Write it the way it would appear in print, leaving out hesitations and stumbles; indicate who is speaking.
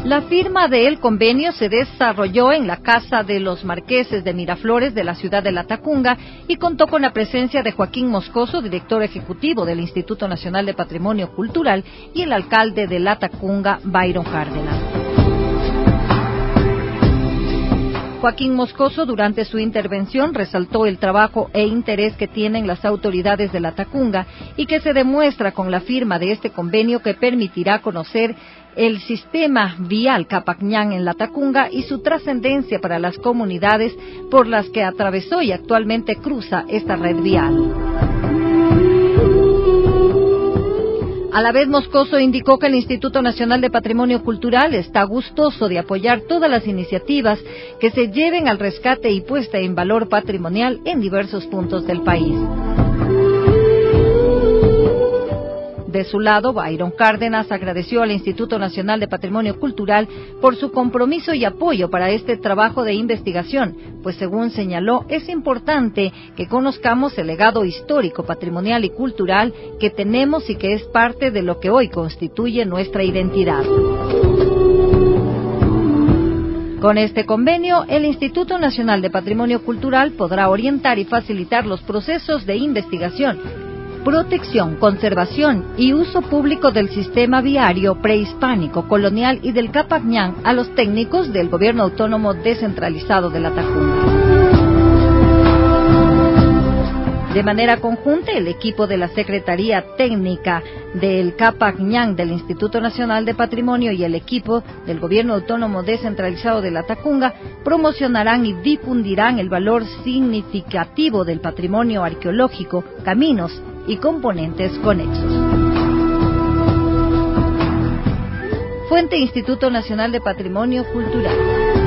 Speaker 1: La firma del convenio se desarrolló en la Casa de los Marqueses de Miraflores de la ciudad de Latacunga y contó con la presencia de Joaquín Moscoso, director ejecutivo del Instituto Nacional de Patrimonio Cultural, y el alcalde de Latacunga, Byron Cárdenas. Joaquín Moscoso, durante su intervención, resaltó el trabajo e interés que tienen las autoridades de Latacunga y que se demuestra con la firma de este convenio que permitirá conocer el sistema vial Capacñán en Latacunga y su trascendencia para las comunidades por las que atravesó y actualmente cruza esta red vial. A la vez, Moscoso indicó que el Instituto Nacional de Patrimonio Cultural está gustoso de apoyar todas las iniciativas que se lleven al rescate y puesta en valor patrimonial en diversos puntos del país. De su lado, Byron Cárdenas agradeció al Instituto Nacional de Patrimonio Cultural por su compromiso y apoyo para este trabajo de investigación, pues según señaló, es importante que conozcamos el legado histórico, patrimonial y cultural que tenemos y que es parte de lo que hoy constituye nuestra identidad. Con este convenio, el Instituto Nacional de Patrimonio Cultural podrá orientar y facilitar los procesos de investigación, protección, conservación y uso público del sistema viario prehispánico, colonial y del Capacñán a los técnicos del Gobierno Autónomo Descentralizado de Latacunga. De manera conjunta, el equipo de la Secretaría Técnica del Capacñán del Instituto Nacional de Patrimonio y el equipo del Gobierno Autónomo Descentralizado de Latacunga promocionarán y difundirán el valor significativo del patrimonio arqueológico, caminos y componentes conexos. Fuente: Instituto Nacional de Patrimonio Cultural.